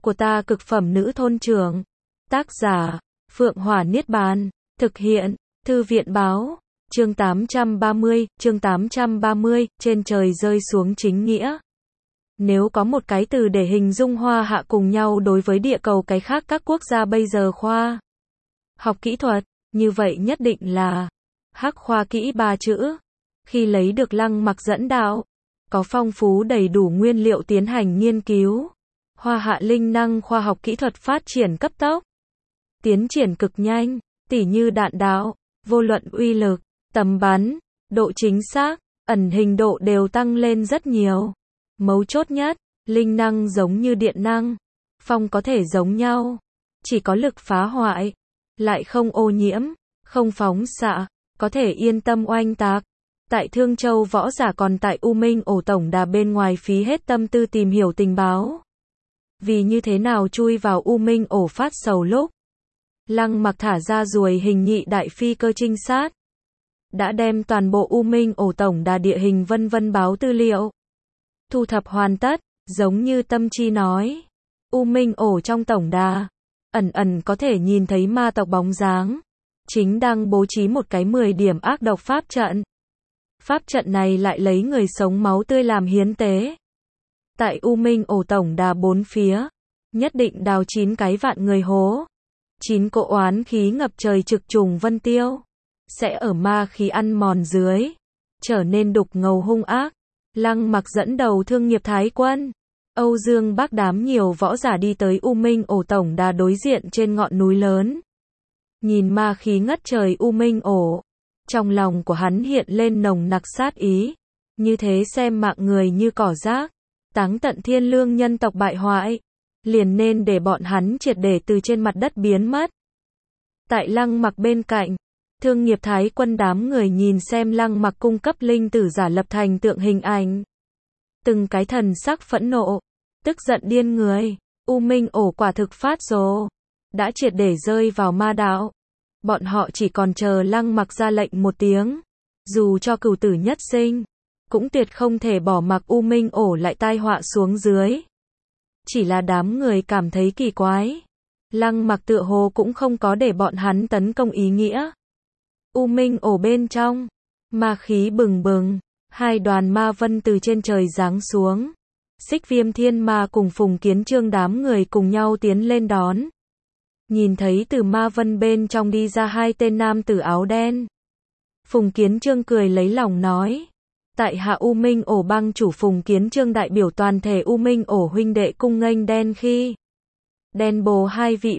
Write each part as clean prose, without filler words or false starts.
của ta cực phẩm nữ thôn trưởng. Tác giả, Phượng Hỏa Niết Bàn. Thực hiện, Thư viện báo. Chương 830, trên trời rơi xuống chính nghĩa. Nếu có một cái từ để hình dung Hoa Hạ cùng nhau đối với địa cầu cái khác các quốc gia bây giờ khoa học kỹ thuật, như vậy nhất định là Hắc khoa kỹ 3 chữ. Khi lấy được Lăng Mặc dẫn đạo, có phong phú đầy đủ nguyên liệu tiến hành nghiên cứu, Hoa Hạ linh năng khoa học kỹ thuật phát triển cấp tốc, tiến triển cực nhanh, tỉ như đạn đạo, vô luận uy lực, tầm bắn, độ chính xác, ẩn hình độ đều tăng lên rất nhiều. Mấu chốt nhất, linh năng giống như điện năng, phong có thể giống nhau, chỉ có lực phá hoại, lại không ô nhiễm, không phóng xạ, có thể yên tâm oanh tạc. Tại Thương Châu võ giả còn tại U Minh ổ tổng đà bên ngoài phí hết tâm tư tìm hiểu tình báo. Vì như thế nào chui vào U Minh ổ phát sầu lúc Lăng Mặc thả ra ruồi hình nhị đại phi cơ trinh sát, đã đem toàn bộ U Minh ổ tổng đà địa hình vân vân báo tư liệu thu thập hoàn tất, giống như Tâm Chi nói, U Minh ổ trong tổng đà, ẩn ẩn có thể nhìn thấy ma tộc bóng dáng, chính đang bố trí một cái 10 điểm ác độc pháp trận. Pháp trận này lại lấy người sống máu tươi làm hiến tế. Tại U Minh ổ tổng đà bốn phía, nhất định đào 9 cái vạn người hố. 9 cỗ oán khí ngập trời trực trùng vân tiêu, sẽ ở ma khí ăn mòn dưới, trở nên đục ngầu hung ác. Lăng Mặc dẫn đầu thương nghiệp Thái quân, Âu Dương Bác đám nhiều võ giả đi tới U Minh ổ tổng đà đối diện trên ngọn núi lớn. Nhìn ma khí ngất trời U Minh ổ, trong lòng của hắn hiện lên nồng nặc sát ý, như thế xem mạng người như cỏ rác, táng tận thiên lương nhân tộc bại hoại, liền nên để bọn hắn triệt để từ trên mặt đất biến mất. Tại Lăng Mặc bên cạnh, thương nghiệp Thái quân đám người nhìn xem Lăng Mặc cung cấp linh tử giả lập thành tượng hình ảnh. Từng cái thần sắc phẫn nộ, tức giận điên người, U Minh ổ quả thực phát rồ, đã triệt để rơi vào ma đạo. Bọn họ chỉ còn chờ Lăng Mặc ra lệnh một tiếng, dù cho cửu tử nhất sinh, cũng tuyệt không thể bỏ mặc U Minh ổ lại tai họa xuống dưới. Chỉ là đám người cảm thấy kỳ quái, Lăng Mặc tựa hồ cũng không có để bọn hắn tấn công ý nghĩa. U Minh ổ bên trong, ma khí bừng bừng, 2 đoàn ma vân từ trên trời giáng xuống. Xích Viêm Thiên Ma cùng Phùng Kiến Chương đám người cùng nhau tiến lên đón. Nhìn thấy từ ma vân bên trong đi ra 2 tên nam tử áo đen. Phùng Kiến Chương cười lấy lòng nói, tại hạ U Minh ổ bang chủ Phùng Kiến Chương đại biểu toàn thể U Minh ổ huynh đệ cung nghênh đen khi đen bồ 2 vị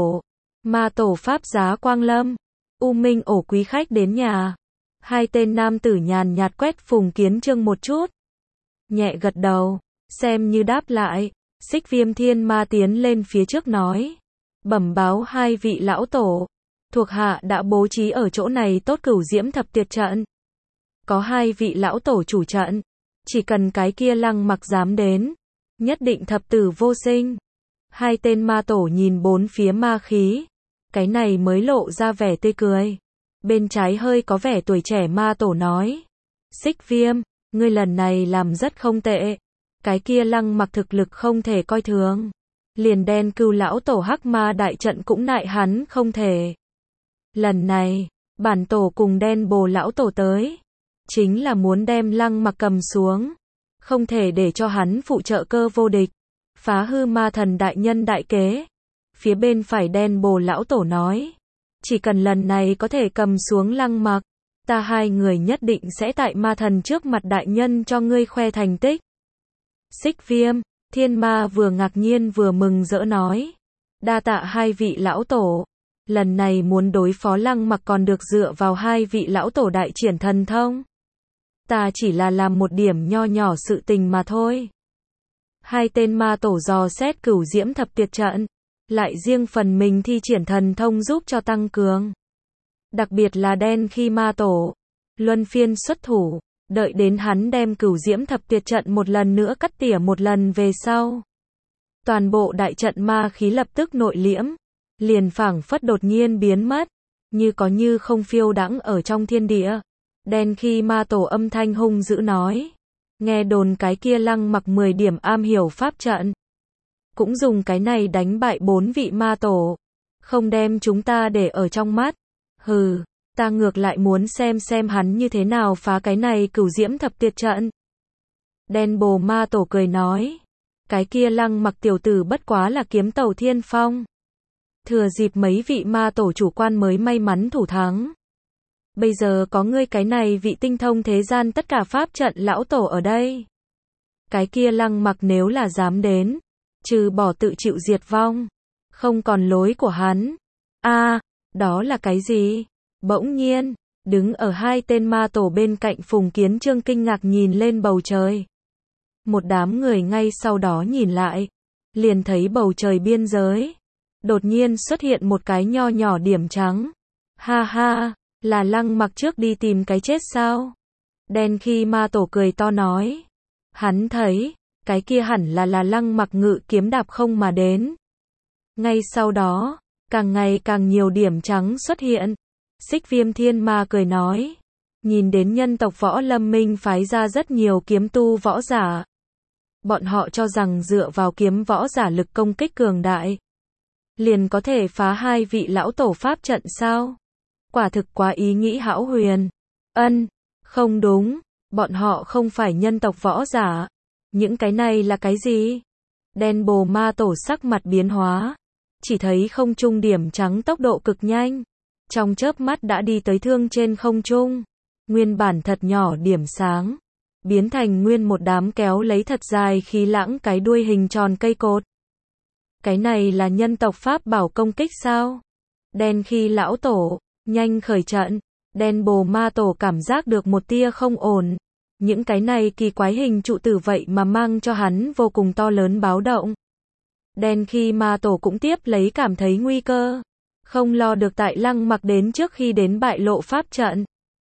ma tổ pháp giá quang lâm, U Minh ổ quý khách đến nhà. 2 tên nam tử nhàn nhạt quét Phùng Kiến Chương một chút, nhẹ gật đầu, xem như đáp lại. Xích Viêm Thiên Ma tiến lên phía trước nói, bẩm báo 2 vị lão tổ, thuộc hạ đã bố trí ở chỗ này tốt Cửu Diễm thập tuyệt trận. Có 2 vị lão tổ chủ trận, chỉ cần cái kia Lăng Mặc dám đến, nhất định thập tử vô sinh. 2 tên ma tổ nhìn bốn phía ma khí, cái này mới lộ ra vẻ tươi cười. Bên trái hơi có vẻ tuổi trẻ ma tổ nói, Xích Viêm, ngươi lần này làm rất không tệ, cái kia Lăng Mặc thực lực không thể coi thường. Liền Đen Cừu lão tổ Hắc Ma đại trận cũng nại hắn không thể. Lần này, bản tổ cùng Đen Bồ lão tổ tới, chính là muốn đem Lăng Mặc cầm xuống, không thể để cho hắn phụ trợ cơ vô địch, phá hư ma thần đại nhân đại kế. Phía bên phải Đen Bồ lão tổ nói, chỉ cần lần này có thể cầm xuống Lăng Mặc, ta 2 người nhất định sẽ tại ma thần trước mặt đại nhân cho ngươi khoe thành tích. Xích Viêm Thiên Ma vừa ngạc nhiên vừa mừng rỡ nói, đa tạ 2 vị lão tổ, lần này muốn đối phó Lăng Mặc còn được dựa vào 2 vị lão tổ đại triển thần thông. Ta chỉ là làm một điểm nho nhỏ sự tình mà thôi. 2 tên ma tổ dò xét Cửu Diễm thập tuyệt trận, lại riêng phần mình thi triển thần thông giúp cho tăng cường. Đặc biệt là Đen khi ma tổ, luân phiên xuất thủ, đợi đến hắn đem Cửu Diễm thập tuyệt trận một lần nữa cắt tỉa một lần về sau. Toàn bộ đại trận ma khí lập tức nội liễm, liền phảng phất đột nhiên biến mất, như có như không phiêu đãng ở trong thiên địa. Đen khi ma tổ âm thanh hung dữ nói, nghe đồn cái kia Lăng Mặc 10 điểm am hiểu pháp trận, cũng dùng cái này đánh bại 4 vị ma tổ. Không đem chúng ta để ở trong mắt. Hừ, ta ngược lại muốn xem hắn như thế nào phá cái này Cửu Diễm Thập Tuyệt trận. Đen bồ ma tổ cười nói. Cái kia Lăng Mặc tiểu tử bất quá là kiếm tàu thiên phong. Thừa dịp mấy vị ma tổ chủ quan mới may mắn thủ thắng. Bây giờ có ngươi cái này vị tinh thông thế gian tất cả pháp trận lão tổ ở đây. Cái kia Lăng Mặc nếu là dám đến, trừ bỏ tự chịu diệt vong, không còn lối của hắn. Đó là cái gì? Bỗng nhiên, đứng ở hai tên ma tổ bên cạnh Phùng Kiến Trương kinh ngạc nhìn lên bầu trời. Một đám người ngay sau đó nhìn lại, liền thấy bầu trời biên giới đột nhiên xuất hiện một cái nho nhỏ điểm trắng. Ha ha, là Lăng Mặc trước đi tìm cái chết sao? Đen khi ma tổ cười to nói. Hắn thấy, cái kia hẳn là Lăng Mặc ngự kiếm đạp không mà đến. Ngay sau đó, càng ngày càng nhiều điểm trắng xuất hiện. Xích Viêm Thiên Ma cười nói. Nhìn đến nhân tộc Võ Lâm Minh phái ra rất nhiều kiếm tu võ giả. Bọn họ cho rằng dựa vào kiếm võ giả lực công kích cường đại, liền có thể phá hai vị lão tổ pháp trận sao? Quả thực quá ý nghĩ hão huyền. Không đúng, bọn họ không phải nhân tộc võ giả. Những cái này là cái gì? Đen bồ ma tổ sắc mặt biến hóa. Chỉ thấy không trung điểm trắng tốc độ cực nhanh. Trong chớp mắt đã đi tới thương trên không trung. Nguyên bản thật nhỏ điểm sáng, biến thành nguyên một đám kéo lấy thật dài khí lãng cái đuôi hình tròn cây cột. Cái này là nhân tộc pháp bảo công kích sao? Đen khi lão tổ, nhanh khởi trận. Đen bồ ma tổ cảm giác được một tia không ổn. Những cái này kỳ quái hình trụ tử vậy mà mang cho hắn vô cùng to lớn báo động. Đen khi ma tổ cũng tiếp lấy cảm thấy nguy cơ. Không lo được tại Lăng Mặc đến trước khi đến bại lộ pháp trận.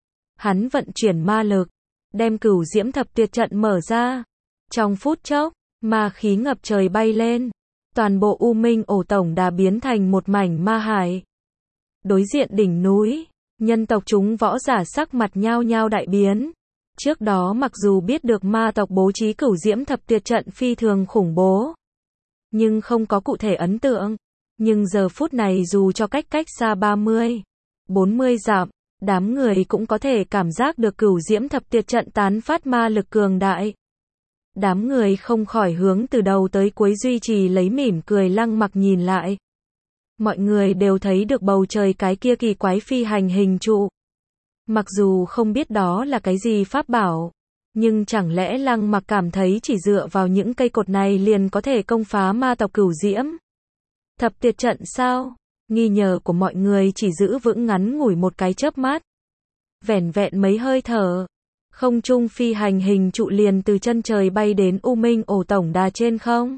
Hắn vận chuyển ma lực, đem Cửu Diễm Thập Tuyệt trận mở ra. Trong phút chốc, ma khí ngập trời bay lên. Toàn bộ U Minh ổ tổng đà biến thành một mảnh ma hải. Đối diện đỉnh núi, nhân tộc chúng võ giả sắc mặt nhao nhao đại biến. Trước đó mặc dù biết được ma tộc bố trí Cửu Diễm Thập Tuyệt trận phi thường khủng bố, nhưng không có cụ thể ấn tượng. Nhưng giờ phút này dù cho cách xa 30, 40 dặm, đám người cũng có thể cảm giác được Cửu Diễm Thập Tuyệt trận tán phát ma lực cường đại. Đám người không khỏi hướng từ đầu tới cuối duy trì lấy mỉm cười Lăng Mặc nhìn lại. Mọi người đều thấy được bầu trời cái kia kỳ quái phi hành hình trụ. Mặc dù không biết đó là cái gì pháp bảo, nhưng chẳng lẽ Lăng Mặc cảm thấy chỉ dựa vào những cây cột này liền có thể công phá ma tộc Cửu Diễm Thập Tuyệt trận sao? Nghi ngờ của mọi người chỉ giữ vững ngắn ngủi một cái chớp mắt. Vẻn vẹn mấy hơi thở, không trung phi hành hình trụ liền từ chân trời bay đến U Minh ổ tổng đà trên không.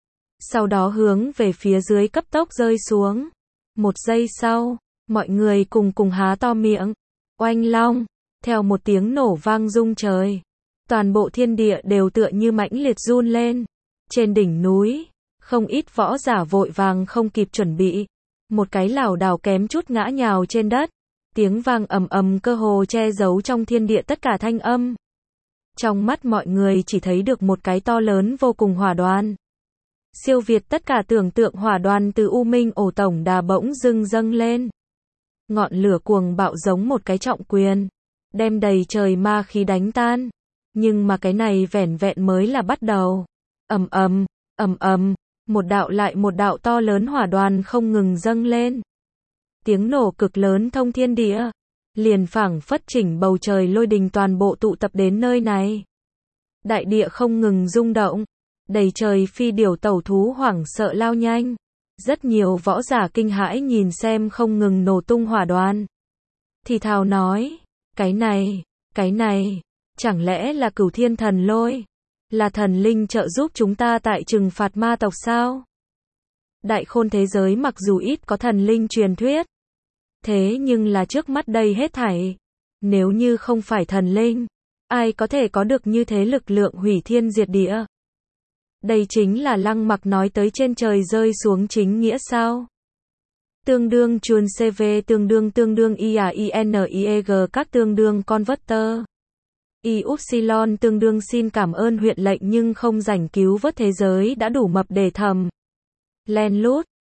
Sau đó hướng về phía dưới cấp tốc rơi xuống. Một giây sau, mọi người cùng há to miệng. Oanh long, theo một tiếng nổ vang rung trời. Toàn bộ thiên địa đều tựa như mãnh liệt run lên. Trên đỉnh núi, không ít võ giả vội vàng không kịp chuẩn bị. Một cái lảo đảo kém chút ngã nhào trên đất. Tiếng vang ầm ầm cơ hồ che giấu trong thiên địa tất cả thanh âm. Trong mắt mọi người chỉ thấy được một cái to lớn vô cùng hỏa đoàn. Siêu việt tất cả tưởng tượng hỏa đoàn từ U Minh ổ tổng đà bỗng dưng dâng lên. Ngọn lửa cuồng bạo giống một cái trọng quyền, đem đầy trời ma khí đánh tan. Nhưng mà cái này vẻn vẹn mới là bắt đầu. Ầm ầm, một đạo lại một đạo to lớn hỏa đoàn không ngừng dâng lên. Tiếng nổ cực lớn thông thiên địa, liền phảng phất chỉnh bầu trời lôi đình toàn bộ tụ tập đến nơi này. Đại địa không ngừng rung động, đầy trời phi điểu tẩu thú hoảng sợ lao nhanh. Rất nhiều võ giả kinh hãi nhìn xem không ngừng nổ tung hỏa đoàn. Thì thào nói, cái này, chẳng lẽ là Cửu Thiên Thần Lôi? Là thần linh trợ giúp chúng ta tại trừng phạt ma tộc sao? Đại khôn thế giới mặc dù ít có thần linh truyền thuyết, thế nhưng là trước mắt đây hết thảy. Nếu như không phải thần linh, ai có thể có được như thế lực lượng hủy thiên diệt địa? Đây chính là Lăng Mặc nói tới trên trời rơi xuống chính nghĩa sao? Tương đương chuồn CV tương đương IAINIEG các tương đương converter. Upsilon tương đương xin cảm ơn huyện lệnh nhưng không rảnh cứu vớt thế giới đã đủ mập để thầm. Len lút.